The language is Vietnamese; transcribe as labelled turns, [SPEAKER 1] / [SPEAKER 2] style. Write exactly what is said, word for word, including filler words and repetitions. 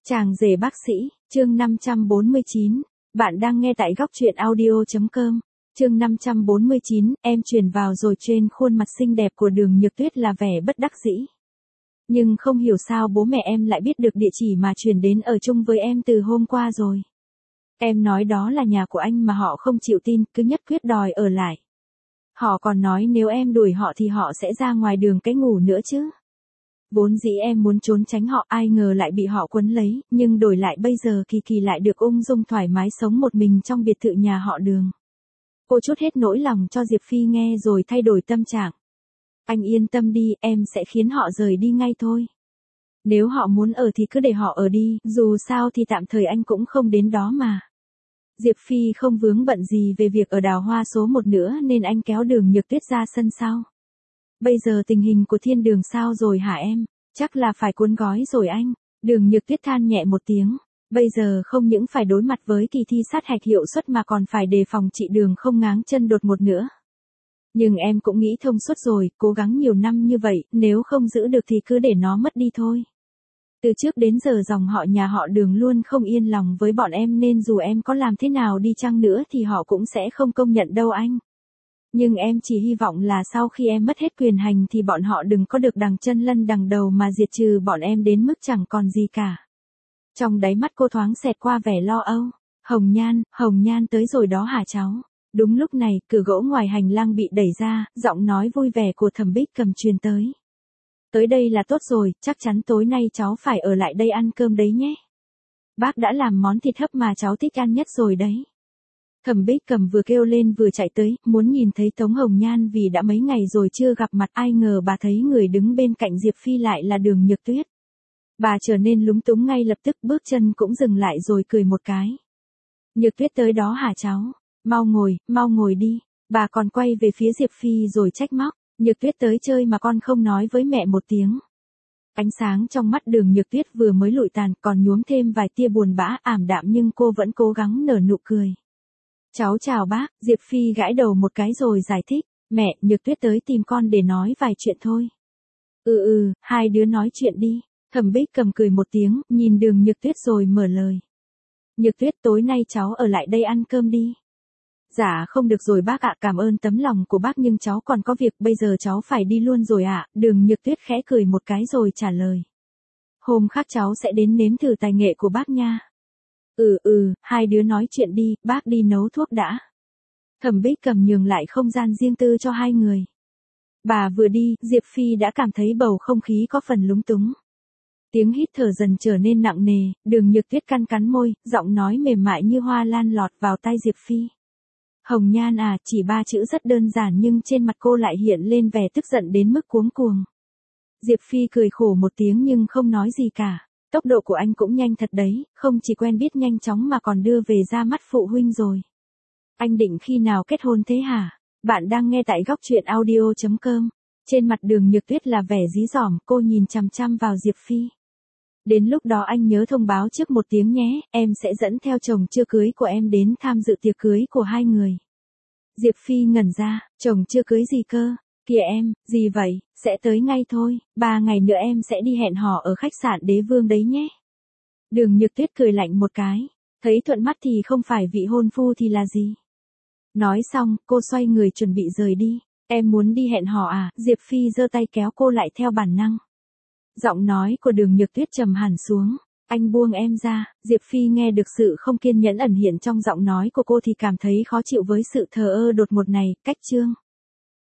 [SPEAKER 1] Chàng rể bác sĩ, chương năm trăm bốn mươi chín. Bạn đang nghe tại góc truyện audio chấm com. Chương năm trăm bốn mươi chín, em truyền vào rồi. Trên khuôn mặt xinh đẹp của Đường Nhược Tuyết là vẻ bất đắc dĩ. Nhưng không hiểu sao bố mẹ em lại biết được địa chỉ mà truyền đến ở chung với em từ hôm qua rồi. Em nói đó là nhà của anh mà họ không chịu tin, cứ nhất quyết đòi ở lại. Họ còn nói nếu em đuổi họ thì họ sẽ ra ngoài đường cái ngủ nữa chứ. Vốn dĩ em muốn trốn tránh họ, ai ngờ lại bị họ quấn lấy, nhưng đổi lại bây giờ Kỳ Kỳ lại được ung dung thoải mái sống một mình trong biệt thự nhà họ Đường. Cô trút hết nỗi lòng cho Diệp Phi nghe rồi thay đổi tâm trạng. Anh yên tâm đi, em sẽ khiến họ rời đi ngay thôi. Nếu họ muốn ở thì cứ để họ ở đi, dù sao thì tạm thời anh cũng không đến đó mà. Diệp Phi không vướng bận gì về việc ở đào hoa số một nữa nên anh kéo Đường Nhược Tuyết ra sân sau. Bây giờ tình hình của thiên đường sao rồi hả em? Chắc là phải cuốn gói rồi anh. Đường Nhược Tuyết than nhẹ một tiếng. Bây giờ không những phải đối mặt với kỳ thi sát hạch hiệu suất mà còn phải đề phòng chị Đường không ngáng chân đột ngột nữa. Nhưng em cũng nghĩ thông suốt rồi, cố gắng nhiều năm như vậy, nếu không giữ được thì cứ để nó mất đi thôi. Từ trước đến giờ dòng họ nhà họ Đường luôn không yên lòng với bọn em nên dù em có làm thế nào đi chăng nữa thì họ cũng sẽ không công nhận đâu anh. Nhưng em chỉ hy vọng là sau khi em mất hết quyền hành thì bọn họ đừng có được đằng chân lân đằng đầu mà diệt trừ bọn em đến mức chẳng còn gì cả. Trong đáy mắt cô thoáng xẹt qua vẻ lo âu. Hồng Nhan, Hồng Nhan tới rồi đó hả cháu? Đúng lúc này, cửa gỗ ngoài hành lang bị đẩy ra, giọng nói vui vẻ của Thẩm Bích Cầm truyền tới. Tới đây là tốt rồi, chắc chắn tối nay cháu phải ở lại đây ăn cơm đấy nhé. Bác đã làm món thịt hấp mà cháu thích ăn nhất rồi đấy. Thẩm Bích Cầm vừa kêu lên vừa chạy tới, muốn nhìn thấy Tống Hồng Nhan vì đã mấy ngày rồi chưa gặp mặt, ai ngờ bà thấy người đứng bên cạnh Diệp Phi lại là Đường Nhược Tuyết. Bà trở nên lúng túng ngay lập tức, bước chân cũng dừng lại rồi cười một cái. Nhược Tuyết tới đó hả cháu? Mau ngồi, mau ngồi đi. Bà còn quay về phía Diệp Phi rồi trách móc. Nhược Tuyết tới chơi mà con không nói với mẹ một tiếng. Ánh sáng trong mắt Đường Nhược Tuyết vừa mới lụi tàn còn nhuốm thêm vài tia buồn bã ảm đạm nhưng cô vẫn cố gắng nở nụ cười. Cháu chào bác, Diệp Phi gãi đầu một cái rồi giải thích. Mẹ, Nhược Tuyết tới tìm con để nói vài chuyện thôi. Ừ ừ, hai đứa nói chuyện đi. Thẩm Bích Cầm cười một tiếng, nhìn Đường Nhược Tuyết rồi mở lời. Nhược Tuyết, tối nay cháu ở lại đây ăn cơm đi. Dạ không được rồi bác ạ, cảm ơn tấm lòng của bác nhưng cháu còn có việc, bây giờ cháu phải đi luôn rồi ạ. Đường Nhược Tuyết khẽ cười một cái rồi trả lời. Hôm khác cháu sẽ đến nếm thử tài nghệ của bác nha. Ừ ừ, hai đứa nói chuyện đi, bác đi nấu thuốc đã. Thẩm Bích Cầm nhường lại không gian riêng tư cho hai người. Bà vừa đi, Diệp Phi đã cảm thấy bầu không khí có phần lúng túng. Tiếng hít thở dần trở nên nặng nề, Đường Nhược Tuyết cắn cắn môi, giọng nói mềm mại như hoa lan lọt vào tai Diệp Phi. Hồng Nhan à, chỉ ba chữ rất đơn giản nhưng trên mặt cô lại hiện lên vẻ tức giận đến mức cuống cuồng. Diệp Phi cười khổ một tiếng nhưng không nói gì cả. Tốc độ của anh cũng nhanh thật đấy, không chỉ quen biết nhanh chóng mà còn đưa về ra mắt phụ huynh rồi. Anh định khi nào kết hôn thế hả? Bạn đang nghe tại góc truyện audio chấm com. Trên mặt Đường Nhược Tuyết là vẻ dí dỏm, cô nhìn chằm chằm vào Diệp Phi. Đến lúc đó anh nhớ thông báo trước một tiếng nhé, em sẽ dẫn theo chồng chưa cưới của em đến tham dự tiệc cưới của hai người. Diệp Phi ngẩn ra, chồng chưa cưới gì cơ? Kìa em, gì vậy, sẽ tới ngay thôi, ba ngày nữa em sẽ đi hẹn hò ở khách sạn Đế Vương đấy nhé. Đường Nhược Tuyết cười lạnh một cái, thấy thuận mắt thì không phải vị hôn phu thì là gì. Nói xong, cô xoay người chuẩn bị rời đi. Em muốn đi hẹn hò à? Diệp Phi giơ tay kéo cô lại theo bản năng. Giọng nói của Đường Nhược Tuyết trầm hẳn xuống. Anh buông em ra. Diệp Phi nghe được sự không kiên nhẫn ẩn hiện trong giọng nói của cô thì cảm thấy khó chịu với sự thờ ơ đột ngột này. Cách chương.